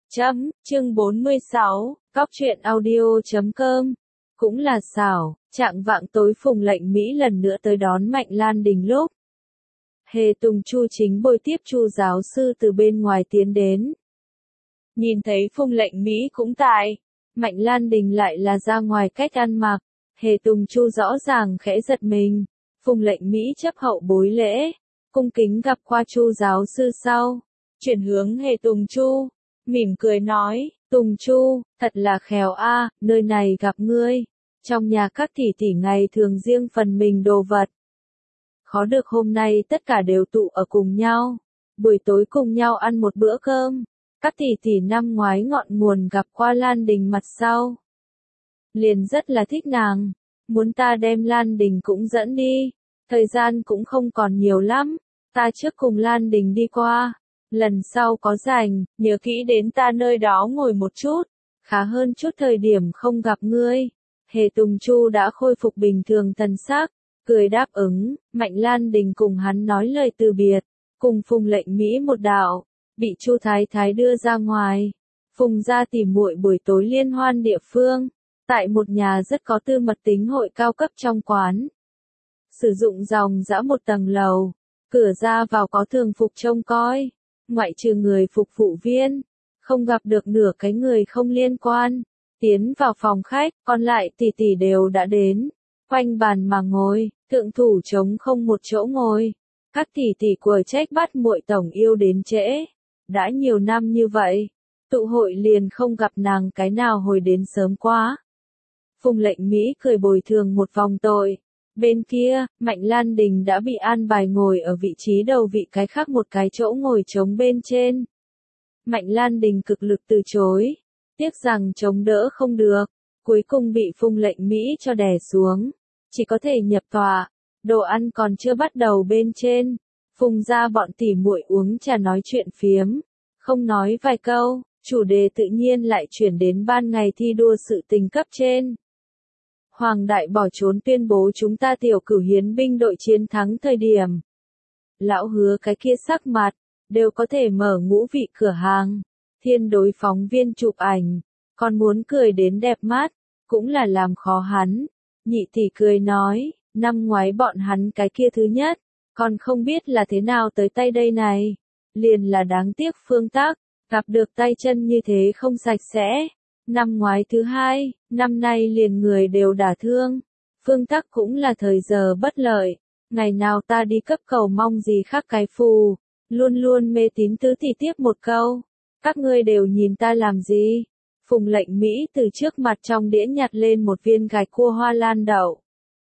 Chương 46, Cóc truyện audio.com. Cũng là xảo, trạng vạng tối Phùng Lệnh Mỹ lần nữa tới đón Mạnh Lan Đình lúc Hề Tùng Chu chính bồi tiếp Chu giáo sư từ bên ngoài tiến đến. Nhìn thấy Phùng Lệnh Mỹ cũng tại, Mạnh Lan Đình lại là ra ngoài cách ăn mặc, Hề Tùng Chu rõ ràng khẽ giật mình. Phùng Lệnh Mỹ chấp hậu bối lễ, cung kính gặp qua Chu giáo sư sau, chuyển hướng Hề Tùng Chu, mỉm cười nói, Tùng Chu, thật là khéo a, nơi này gặp ngươi. Trong nhà các tỷ tỷ ngày thường riêng phần mình đồ vật. Khó được hôm nay tất cả đều tụ ở cùng nhau, buổi tối cùng nhau ăn một bữa cơm. Các tỷ tỷ năm ngoái ngọn nguồn gặp qua Lan Đình mặt sau. Liền rất là thích nàng, muốn ta đem Lan Đình cũng dẫn đi, thời gian cũng không còn nhiều lắm, ta trước cùng Lan Đình đi qua. Lần sau có rảnh, nhớ kỹ đến ta nơi đó ngồi một chút, khá hơn chút thời điểm không gặp ngươi. Hề Tùng Chu đã khôi phục bình thường thần sắc, cười đáp ứng. Mạnh Lan Đình cùng hắn nói lời từ biệt, cùng Phùng Lệnh Mỹ một đạo, bị Chu Thái Thái đưa ra ngoài. Phùng gia tìm muội buổi tối liên hoan địa phương, tại một nhà rất có tư mật tính hội cao cấp trong quán. Sử dụng dòng dã một tầng lầu, cửa ra vào có thường phục trông coi. Ngoại trừ người phục vụ viên, không gặp được nửa cái người không liên quan. Tiến vào phòng khách, còn lại tỷ tỷ đều đã đến, quanh bàn mà ngồi, thượng thủ trống không một chỗ ngồi. Các tỷ tỷ của trách bắt muội tổng yêu đến trễ, đã nhiều năm như vậy, tụ hội liền không gặp nàng cái nào hồi đến sớm quá. Phùng Lệnh Mỹ cười bồi thường một vòng tội. Bên kia, Mạnh Lan Đình đã bị an bài ngồi ở vị trí đầu vị cái khác một cái chỗ ngồi trống bên trên. Mạnh Lan Đình cực lực từ chối, tiếc rằng chống đỡ không được, cuối cùng bị Phùng Lệnh Mỹ cho đè xuống, chỉ có thể nhập tọa. Đồ ăn còn chưa bắt đầu bên trên, Phùng gia bọn tỉ muội uống trà nói chuyện phiếm, không nói vài câu, chủ đề tự nhiên lại chuyển đến ban ngày thi đua sự tình cấp trên. Hoàng Đại bỏ trốn tuyên bố chúng ta tiểu cửu hiến binh đội chiến thắng thời điểm. Lão Hứa cái kia sắc mặt, đều có thể mở ngũ vị cửa hàng, thiên đối phóng viên chụp ảnh, còn muốn cười đến đẹp mắt, cũng là làm khó hắn. Nhị tỷ cười nói, năm ngoái bọn hắn cái kia thứ nhất, còn không biết là thế nào tới tay đây này. Liền là đáng tiếc Phương Tắc, gặp được tay chân như thế không sạch sẽ. Năm ngoái thứ hai, năm nay liền người đều đả thương. Phương Tắc cũng là thời giờ bất lợi, ngày nào ta đi cấp cầu mong gì khác cái phù, luôn luôn mê tín tứ tỷ tiếp một câu. Các ngươi đều nhìn ta làm gì? Phùng Lệnh Mỹ từ trước mặt trong đĩa nhặt lên một viên gạch cua hoa lan đậu.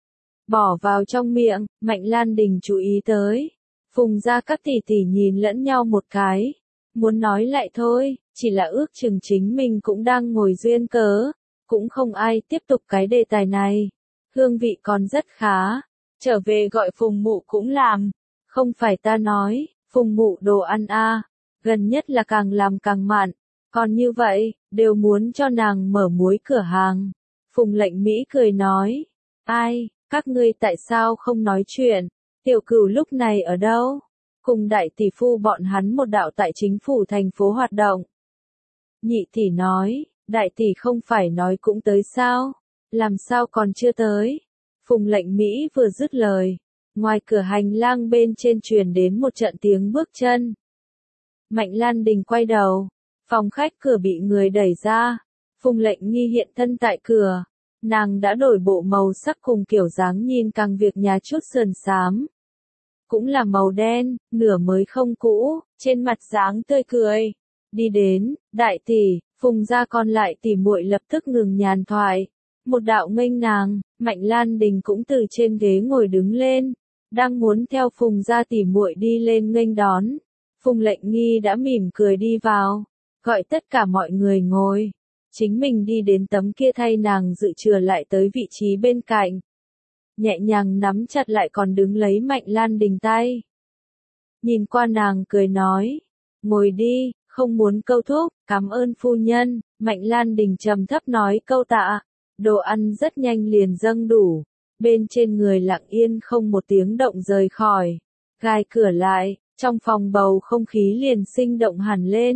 Bỏ vào trong miệng, Mạnh Lan Đình chú ý tới. Phùng gia các tỷ tỷ nhìn lẫn nhau một cái. Muốn nói lại thôi, chỉ là ước chừng chính mình cũng đang ngồi duyên cớ. Cũng không ai tiếp tục cái đề tài này. Hương vị còn rất khá. Trở về gọi Phùng mụ cũng làm. Không phải ta nói, Phùng mụ đồ ăn a, gần nhất là càng làm càng mặn. Còn như vậy, đều muốn cho nàng mở muối cửa hàng. Phùng Lệnh Mỹ cười nói, ai, các ngươi tại sao không nói chuyện, tiểu cửu lúc này ở đâu? Cùng đại tỷ phu bọn hắn một đạo tại chính phủ thành phố hoạt động. Nhị tỷ nói, đại tỷ không phải nói cũng tới sao? Làm sao còn chưa tới? Phùng Lệnh Mỹ vừa dứt lời, ngoài cửa hành lang bên trên truyền đến một trận tiếng bước chân. Mạnh Lan Đình quay đầu, phòng khách cửa bị người đẩy ra, Phùng Lệnh Nghi hiện thân tại cửa, nàng đã đổi bộ màu sắc cùng kiểu dáng nhìn càng việc nhà chút sườn xám. Cũng là màu đen, nửa mới không cũ, trên mặt dáng tươi cười. Đi đến, đại tỷ, Phùng gia còn lại tỷ muội lập tức ngừng nhàn thoại. Một đạo nghênh nàng, Mạnh Lan Đình cũng từ trên ghế ngồi đứng lên, đang muốn theo Phùng gia tỷ muội đi lên nghênh đón. Phùng Lệnh Nghi đã mỉm cười đi vào, gọi tất cả mọi người ngồi. Chính mình đi đến tấm kia thay nàng dự chừa lại tới vị trí bên cạnh. Nhẹ nhàng nắm chặt lại còn đứng lấy Mạnh Lan Đình tay. Nhìn qua nàng cười nói, ngồi đi, không muốn câu thúc, cảm ơn phu nhân. Mạnh Lan Đình trầm thấp nói câu tạ, đồ ăn rất nhanh liền dâng đủ, bên trên người lặng yên không một tiếng động rời khỏi, gai cửa lại, trong phòng bầu không khí liền sinh động hẳn lên.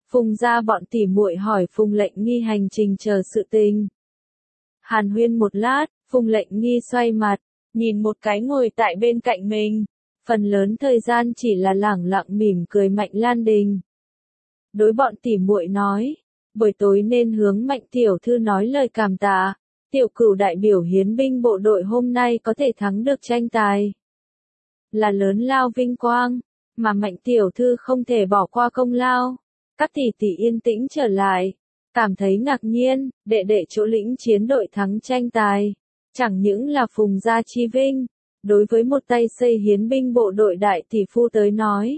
Phùng gia bọn tỉ muội hỏi Phùng Lệnh Nghi hành trình chờ sự tình. Hàn huyên một lát, Phùng Lệnh Nghi xoay mặt, nhìn một cái ngồi tại bên cạnh mình. Phần lớn thời gian chỉ là lẳng lặng mỉm cười Mạnh Lan Đình. Đối bọn tỉ muội nói, buổi tối nên hướng Mạnh tiểu thư nói lời cảm tạ. Tiểu Cửu đại biểu hiến binh bộ đội hôm nay có thể thắng được tranh tài. Là lớn lao vinh quang, mà Mạnh tiểu thư không thể bỏ qua công lao. Các tỷ tỷ yên tĩnh trở lại, cảm thấy ngạc nhiên, đệ đệ chỗ lĩnh chiến đội thắng tranh tài. Chẳng những là Phùng gia chi vinh, đối với một tay xây hiến binh bộ đội đại tỷ phu tới nói.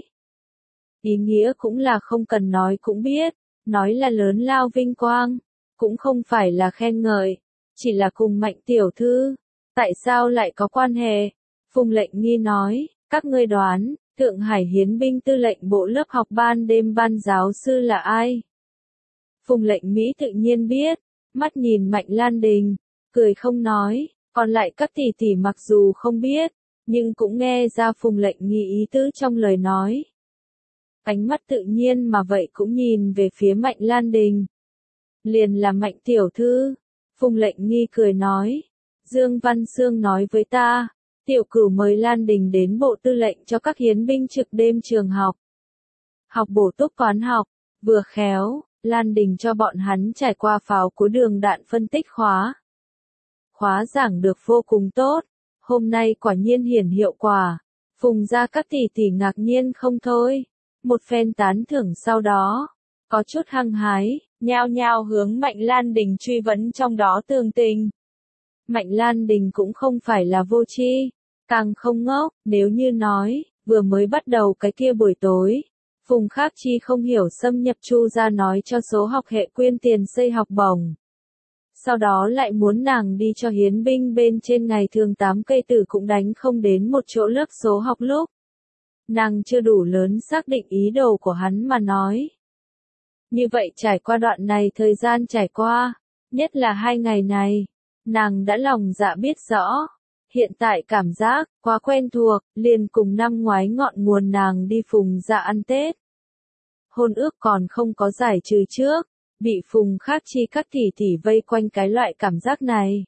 Ý nghĩa cũng là không cần nói cũng biết, nói là lớn lao vinh quang, cũng không phải là khen ngợi, chỉ là cùng Mạnh tiểu thư. Tại sao lại có quan hệ? Phùng Lệnh Nghi nói, các ngươi đoán, Thượng Hải hiến binh tư lệnh bộ lớp học ban đêm ban giáo sư là ai? Phùng Lệnh Mỹ tự nhiên biết, mắt nhìn Mạnh Lan Đình, cười không nói, còn lại các tỷ tỷ mặc dù không biết, nhưng cũng nghe ra Phùng Lệnh Nghi ý tứ trong lời nói. Ánh mắt tự nhiên mà vậy cũng nhìn về phía Mạnh Lan Đình. Liền là Mạnh tiểu thư. Phùng Lệnh Nghi cười nói, Dương Văn Sương nói với ta, Tiểu Cửu mời Lan Đình đến bộ tư lệnh cho các hiến binh trực đêm trường học. Học bổ túc toán học, vừa khéo, Lan Đình cho bọn hắn trải qua pháo của đường đạn phân tích khóa. Khóa giảng được vô cùng tốt, hôm nay quả nhiên hiển hiệu quả. Phùng gia các tỷ tỷ ngạc nhiên không thôi. Một phen tán thưởng sau đó, có chút hăng hái, nhao nhao hướng Mạnh Lan Đình truy vấn trong đó tường tình. Mạnh Lan Đình cũng không phải là vô tri, càng không ngốc, nếu như nói, vừa mới bắt đầu cái kia buổi tối, Phùng Khắc Chi không hiểu xâm nhập Chu ra nói cho số học hệ quyên tiền xây học bổng. Sau đó lại muốn nàng đi cho hiến binh bên trên ngày thường 8 cây tử cũng đánh không đến một chỗ lớp số học lúc. Nàng chưa đủ lớn xác định ý đồ của hắn mà nói. Như vậy trải qua đoạn này thời gian trải qua, nhất là 2 ngày này, nàng đã lòng dạ biết rõ. Hiện tại cảm giác, quá quen thuộc, liền cùng năm ngoái ngọn nguồn nàng đi Phùng gia ăn Tết. Hôn ước còn không có giải trừ trước, bị Phùng Khắc Chi các tỷ tỷ vây quanh cái loại cảm giác này.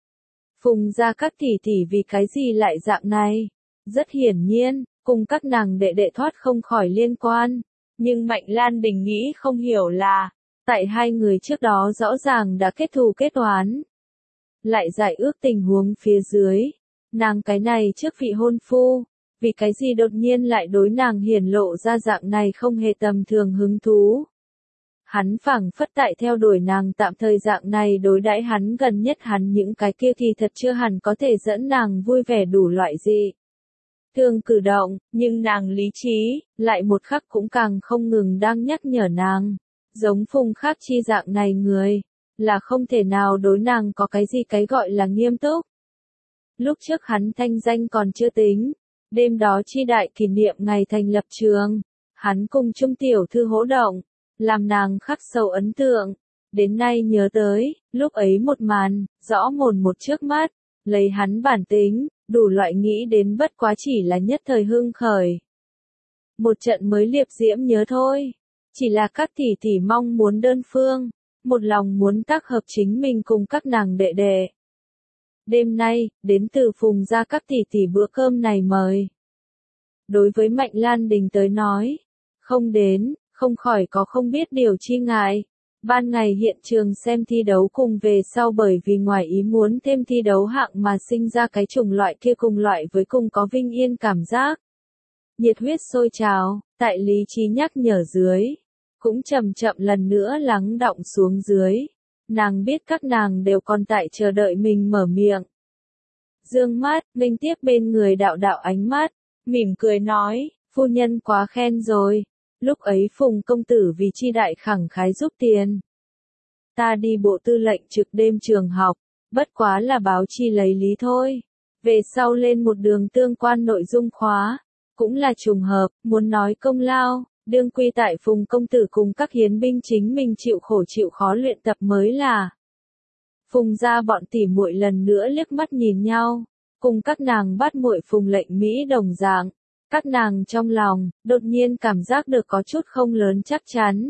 Phùng gia các tỷ tỷ vì cái gì lại dạng này? Rất hiển nhiên, cùng các nàng đệ đệ thoát không khỏi liên quan. Nhưng Mạnh Lan Đình nghĩ không hiểu là, tại hai người trước đó rõ ràng đã kết thù kết oán. Lại giải ước tình huống phía dưới, nàng cái này trước vị hôn phu, vì cái gì đột nhiên lại đối nàng hiển lộ ra dạng này không hề tầm thường hứng thú. Hắn phảng phất tại theo đuổi nàng tạm thời dạng này đối đãi hắn gần nhất hắn những cái kia thì thật chưa hẳn có thể dẫn nàng vui vẻ đủ loại gì. Thường cử động, nhưng nàng lý trí, lại một khắc cũng càng không ngừng đang nhắc nhở nàng. Giống Phùng Khắc Chi dạng này người, là không thể nào đối nàng có cái gì cái gọi là nghiêm túc. Lúc trước hắn thanh danh còn chưa tính, đêm đó chi đại kỷ niệm ngày thành lập trường, hắn cùng Trung tiểu thư hỗ động, làm nàng khắc sâu ấn tượng. Đến nay nhớ tới, lúc ấy một màn, rõ mồn một trước mắt, lấy hắn bản tính, đủ loại nghĩ đến bất quá chỉ là nhất thời hưng khởi. Một trận mới liệp diễm nhớ thôi, chỉ là các tỷ tỷ mong muốn đơn phương, một lòng muốn tác hợp chính mình cùng các nàng đệ đệ. Đêm nay, đến từ Phùng gia các tỷ tỷ bữa cơm này mời. Đối với Mạnh Lan Đình tới nói, không đến, không khỏi có không biết điều chi ngại. Ban ngày hiện trường xem thi đấu cùng về sau bởi vì ngoài ý muốn thêm thi đấu hạng mà sinh ra cái chủng loại kia cùng loại với cùng có vinh yên cảm giác. Nhiệt huyết sôi trào, tại lý trí nhắc nhở dưới, cũng chậm chậm lần nữa lắng đọng xuống dưới. Nàng biết các nàng đều còn tại chờ đợi mình mở miệng. Dương mắt, nghênh tiếp bên người đạo đạo ánh mắt, mỉm cười nói, phu nhân quá khen rồi. Lúc ấy Phùng công tử vì chi đại khẳng khái giúp tiền. Ta đi bộ tư lệnh trực đêm trường học, bất quá là báo chi lấy lý thôi. Về sau lên một đường tương quan nội dung khóa, cũng là trùng hợp, muốn nói công lao, đương quy tại Phùng công tử cùng các hiến binh chính mình chịu khổ chịu khó luyện tập mới là. Phùng gia bọn tỉ muội lần nữa liếc mắt nhìn nhau, cùng các nàng bắt muội Phùng Lệnh Mỹ đồng dạng. Các nàng trong lòng, đột nhiên cảm giác được có chút không lớn chắc chắn.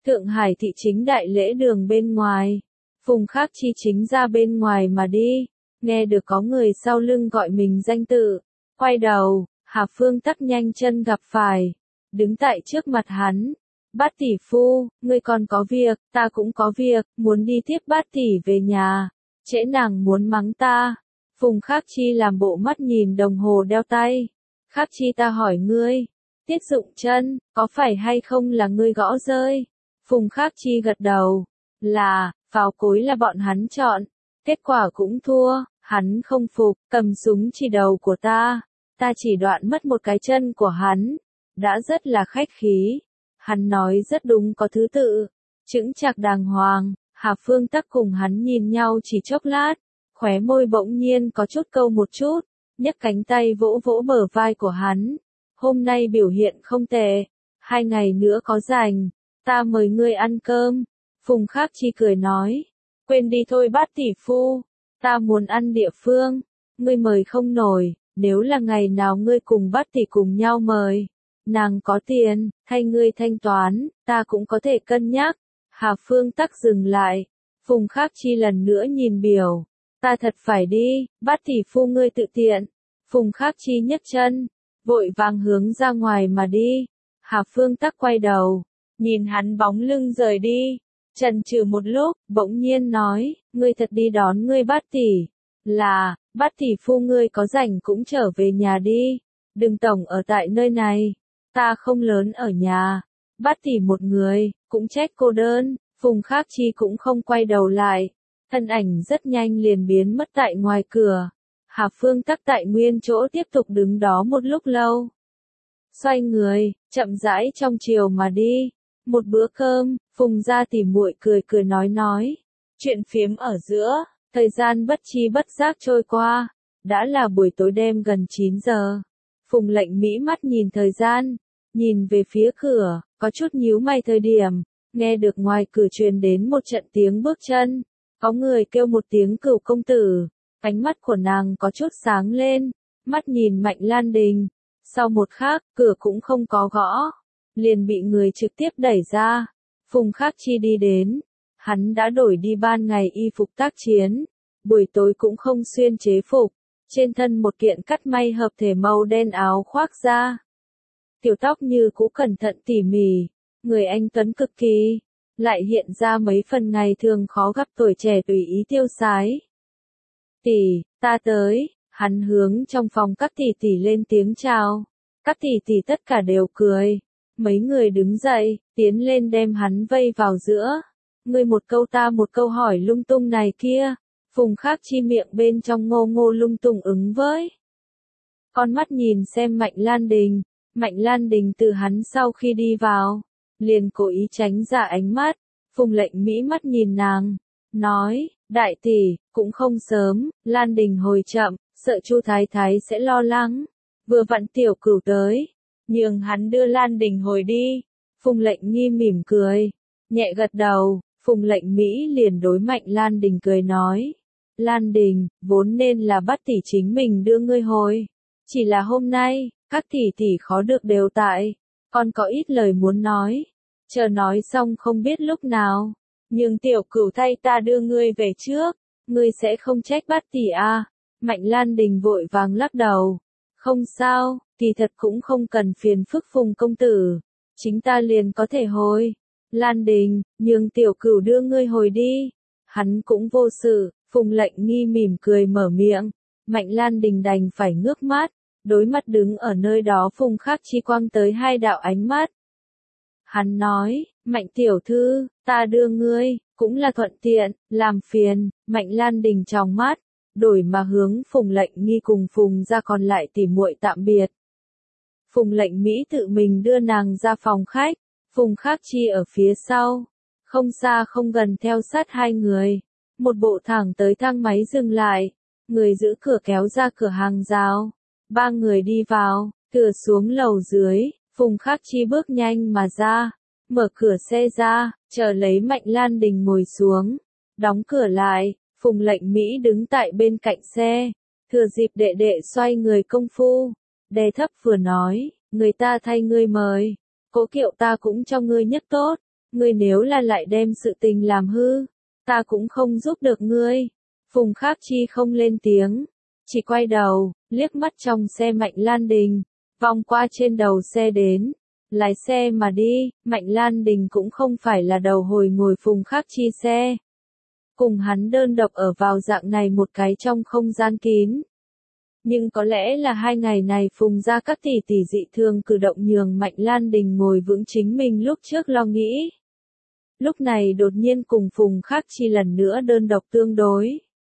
Thượng Hải thị chính đại lễ đường bên ngoài. Phùng Khắc Chi chính ra bên ngoài mà đi, nghe được có người sau lưng gọi mình danh tự. Quay đầu, Hà Phương Tắc nhanh chân gặp phải, đứng tại trước mặt hắn. Bát tỷ phu, ngươi còn có việc, ta cũng có việc, muốn đi tiếp bát tỷ về nhà. Trễ nàng muốn mắng ta. Phùng Khắc Chi làm bộ mắt nhìn đồng hồ đeo tay. Khắc Chi ta hỏi ngươi, Tiết Dụng Chân, có phải hay không là ngươi gõ rơi? Phùng Khắc Chi gật đầu, là, pháo cối là bọn hắn chọn, kết quả cũng thua, hắn không phục, cầm súng chỉ đầu của ta chỉ đoạn mất một cái chân của hắn, đã rất là khách khí, hắn nói rất đúng có thứ tự, chững chạc đàng hoàng. Hà Phương Tắc cùng hắn nhìn nhau chỉ chốc lát, khóe môi bỗng nhiên có chút câu một chút, nhấc cánh tay vỗ vỗ bờ vai của hắn. Hôm nay biểu hiện không tệ, 2 ngày nữa có rảnh, ta mời ngươi ăn cơm. Phùng Khắc Chi cười nói, quên đi thôi Bát tỷ phu, ta muốn ăn địa phương, ngươi mời không nổi, nếu là ngày nào ngươi cùng Bát tỷ cùng nhau mời, nàng có tiền, thay ngươi thanh toán, ta cũng có thể cân nhắc. Hà Phương Tắc dừng lại, Phùng Khắc Chi lần nữa nhìn biểu, ta thật phải đi, Bát tỷ phu ngươi tự tiện. Phùng Khắc Chi nhấc chân, vội vàng hướng ra ngoài mà đi. Hà Phương Tắc quay đầu, nhìn hắn bóng lưng rời đi, chần chừ một lúc, bỗng nhiên nói, ngươi thật đi đón ngươi Bát tỷ, là, Bát tỷ phu ngươi có rảnh cũng trở về nhà đi, đừng tổng ở tại nơi này, ta không lớn ở nhà, Bát tỷ một người, cũng trách cô đơn. Phùng Khắc Chi cũng không quay đầu lại, thân ảnh rất nhanh liền biến mất tại ngoài cửa. Hà Phương Tắc tại nguyên chỗ tiếp tục đứng đó một lúc lâu. Xoay người, chậm rãi trong chiều mà đi. Một bữa cơm, Phùng gia tỉ muội cười cười nói. Chuyện phiếm ở giữa, thời gian bất chi bất giác trôi qua. Đã là buổi tối đêm gần 9 giờ. Phùng Lệnh Mỹ mắt nhìn thời gian, nhìn về phía cửa, có chút nhíu mày thời điểm. Nghe được ngoài cửa truyền đến một trận tiếng bước chân. Có người kêu một tiếng Cửu công tử. Ánh mắt của nàng có chút sáng lên, mắt nhìn Mạnh Lan Đình. Sau một khắc, cửa cũng không có gõ, liền bị người trực tiếp đẩy ra. Phùng Khắc Chi đi đến, hắn đã đổi đi ban ngày y phục tác chiến, buổi tối cũng không xuyên chế phục, trên thân một kiện cắt may hợp thể màu đen áo khoác da. Tiểu tóc như cũ cẩn thận tỉ mỉ, người anh tuấn cực kỳ, lại hiện ra mấy phần ngày thường khó gặp tuổi trẻ tùy ý tiêu sái. Tỷ, ta tới, hắn hướng trong phòng các tỷ tỷ lên tiếng chào. Các tỷ tỷ tất cả đều cười. Mấy người đứng dậy, tiến lên đem hắn vây vào giữa. Ngươi một câu ta một câu hỏi lung tung này kia. Phùng Khắc Chi miệng bên trong ngô ngô lung tung ứng với. Con mắt nhìn xem Mạnh Lan Đình. Mạnh Lan Đình từ hắn sau khi đi vào, liền cố ý tránh ra ánh mắt. Phùng Lệnh Mỹ mắt nhìn nàng, nói, đại tỷ, cũng không sớm, Lan Đình hồi chậm, sợ Chu Thái Thái sẽ lo lắng. Vừa vặn Tiểu Cửu tới, nhường hắn đưa Lan Đình hồi đi. Phùng Lệnh Nghi mỉm cười, nhẹ gật đầu. Phùng Lệnh Mỹ liền đối Mạnh Lan Đình cười nói, Lan Đình, vốn nên là Bát tỷ chính mình đưa ngươi hồi, chỉ là hôm nay, các tỷ tỷ khó được đều tại, con có ít lời muốn nói, chờ nói xong không biết lúc nào, nhưng Tiểu Cửu thay ta đưa ngươi về trước, ngươi sẽ không trách Bát tỷ à? Mạnh Lan Đình vội vàng lắc đầu, không sao, kỳ thật cũng không cần phiền phức Phùng công tử, chính ta liền có thể hồi. Lan Đình, nhường Tiểu Cửu đưa ngươi hồi đi. Hắn cũng vô sự. Phùng Lệnh Nghi mỉm cười mở miệng. Mạnh Lan Đình đành phải ngước mắt, đối mặt đứng ở nơi đó Phùng Khắc Chi quang tới 2 đạo ánh mắt. Hắn nói, Mạnh tiểu thư, ta đưa ngươi, cũng là thuận tiện, làm phiền. Mạnh Lan Đình tròng mắt, đổi mà hướng Phùng Lệnh Nghi cùng Phùng ra còn lại tỉ muội tạm biệt. Phùng Lệnh Mỹ tự mình đưa nàng ra phòng khách. Phùng Khắc Chi ở phía sau, không xa không gần theo sát 2 người, một bộ thẳng tới thang máy dừng lại, người giữ cửa kéo ra cửa hàng rào, 3 người đi vào, cửa xuống lầu dưới, Phùng Khắc Chi bước nhanh mà ra, mở cửa xe ra, chờ lấy Mạnh Lan Đình ngồi xuống, đóng cửa lại, Phùng Lệnh Mỹ đứng tại bên cạnh xe, thừa dịp đệ đệ xoay người công phu, đè thấp vừa nói, người ta thay ngươi mời. Cố Kiệu ta cũng cho ngươi nhất tốt, ngươi nếu là lại đem sự tình làm hư, ta cũng không giúp được ngươi. Phùng Khắc Chi không lên tiếng, chỉ quay đầu, liếc mắt trong xe Mạnh Lan Đình, vòng qua trên đầu xe đến, lái xe mà đi. Mạnh Lan Đình cũng không phải là đầu hồi ngồi Phùng Khắc Chi xe. Cùng hắn đơn độc ở vào dạng này một cái trong không gian kín. Nhưng có lẽ là 2 ngày này Phùng gia các tỷ tỷ dị thường cử động nhường Mạnh Lan Đình ngồi vững chính mình lúc trước lo nghĩ. Lúc này đột nhiên cùng Phùng Khắc Chi lần nữa đơn độc tương đối.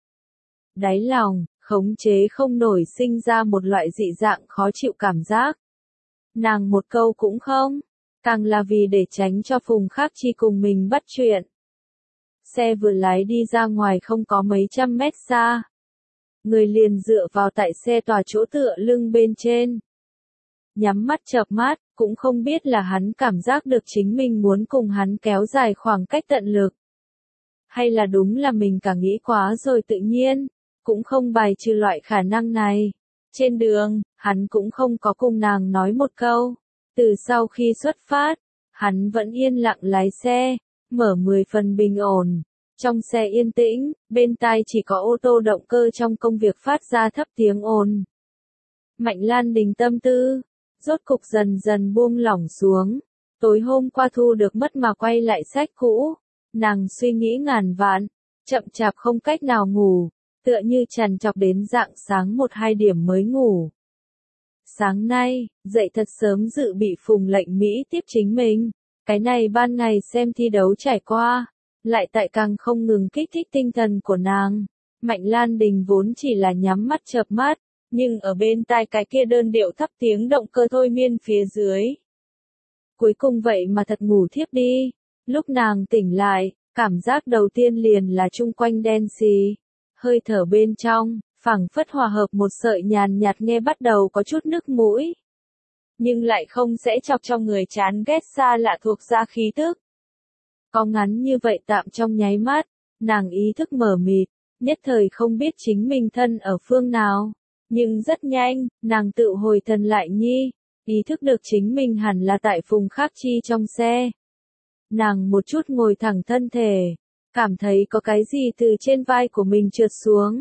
Đáy lòng, khống chế không nổi sinh ra một loại dị dạng khó chịu cảm giác. Nàng một câu cũng không, càng là vì để tránh cho Phùng Khắc Chi cùng mình bắt chuyện. Xe vừa lái đi ra ngoài không có mấy trăm mét xa. Người liền dựa vào tại xe tòa chỗ tựa lưng bên trên. Nhắm mắt chợp mắt, cũng không biết là hắn cảm giác được chính mình muốn cùng hắn kéo dài khoảng cách tận lực. Hay là đúng là mình cả nghĩ quá rồi tự nhiên, cũng không bài trừ loại khả năng này. Trên đường, hắn cũng không có cùng nàng nói một câu. Từ sau khi xuất phát, hắn vẫn yên lặng lái xe, mở 10 phần bình ổn. Trong xe yên tĩnh, bên tai chỉ có ô tô động cơ trong công việc phát ra thấp tiếng ồn. Mạnh Lan Đình tâm tư, rốt cục dần dần buông lỏng xuống. Tối hôm qua thu được mất mà quay lại sách cũ. Nàng suy nghĩ ngàn vạn, chậm chạp không cách nào ngủ, tựa như trằn trọc đến rạng sáng 1-2 điểm mới ngủ. Sáng nay, dậy thật sớm dự bị Phùng Lệnh Mỹ tiếp chính mình. Cái này ban ngày xem thi đấu trải qua, lại tại càng không ngừng kích thích tinh thần của nàng. Mạnh Lan Đình vốn chỉ là nhắm mắt chợp mắt, nhưng ở bên tai cái kia đơn điệu thấp tiếng động cơ thôi miên phía dưới. Cuối cùng vậy mà thật ngủ thiếp đi. Lúc nàng tỉnh lại, cảm giác đầu tiên liền là chung quanh đen xì. Hơi thở bên trong, phảng phất hòa hợp một sợi nhàn nhạt nghe bắt đầu có chút nức mũi. Nhưng lại không sẽ chọc cho người chán ghét xa lạ thuộc ra khí tức. Có ngắn như vậy tạm trong nháy mắt, nàng ý thức mờ mịt, nhất thời không biết chính mình thân ở phương nào. Nhưng rất nhanh, nàng tự hồi thần lại nhi, ý thức được chính mình hẳn là tại Phùng Khắc Chi trong xe. Nàng một chút ngồi thẳng thân thể, cảm thấy có cái gì từ trên vai của mình trượt xuống.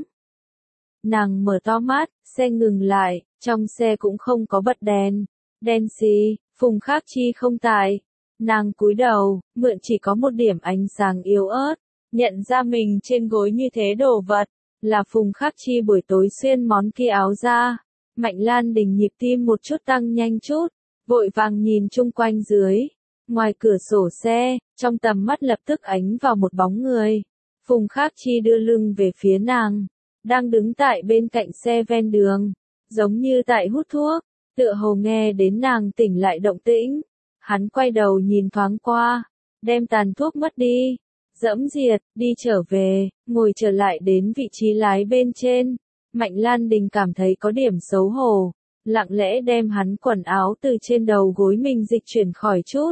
Nàng mở to mắt, xe ngừng lại, trong xe cũng không có bật đèn. Đen xì, Phùng Khắc Chi không tại. Nàng cúi đầu, mượn chỉ có một điểm ánh sáng yếu ớt, nhận ra mình trên gối như thế đồ vật, là Phùng Khắc Chi buổi tối xuyên món kia áo ra. Mạnh Lan Đình nhịp tim một chút tăng nhanh chút, vội vàng nhìn chung quanh dưới. Ngoài cửa sổ xe, trong tầm mắt lập tức ánh vào một bóng người. Phùng Khắc Chi đưa lưng về phía nàng, đang đứng tại bên cạnh xe ven đường, giống như tại hút thuốc, tựa hồ nghe đến nàng tỉnh lại động tĩnh. Hắn quay đầu nhìn thoáng qua, đem tàn thuốc mất đi, dẫm diệt, đi trở về, ngồi trở lại đến vị trí lái bên trên. Mạnh Lan Đình cảm thấy có điểm xấu hổ, lặng lẽ đem hắn quần áo từ trên đầu gối mình dịch chuyển khỏi chút.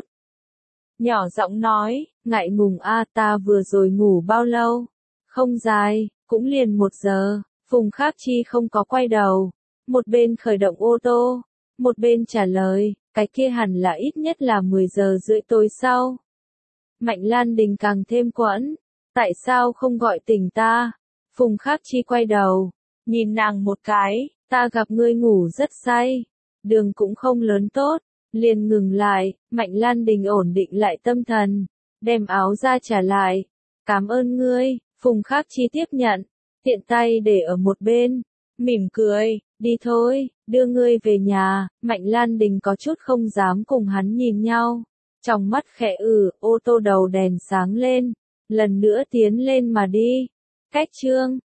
Nhỏ giọng nói, ngại ngùng a, ta vừa rồi ngủ bao lâu? Không dài, cũng liền 1 giờ. Phùng Khắc Chi không có quay đầu, một bên khởi động ô tô, một bên trả lời, cái kia hẳn là ít nhất là 10 giờ rưỡi tối sau. Mạnh Lan Đình càng thêm quẫn, tại sao không gọi tỉnh ta? Phùng Khắc Chi quay đầu, nhìn nàng một cái, ta gặp ngươi ngủ rất say, đường cũng không lớn tốt, liền ngừng lại. Mạnh Lan Đình ổn định lại tâm thần, đem áo ra trả lại, cảm ơn ngươi. Phùng Khắc Chi tiếp nhận, tiện tay để ở một bên, mỉm cười, đi thôi, đưa ngươi về nhà. Mạnh Lan Đình có chút không dám cùng hắn nhìn nhau, trong mắt khẽ ô tô đầu đèn sáng lên, lần nữa tiến lên mà đi. Cách chương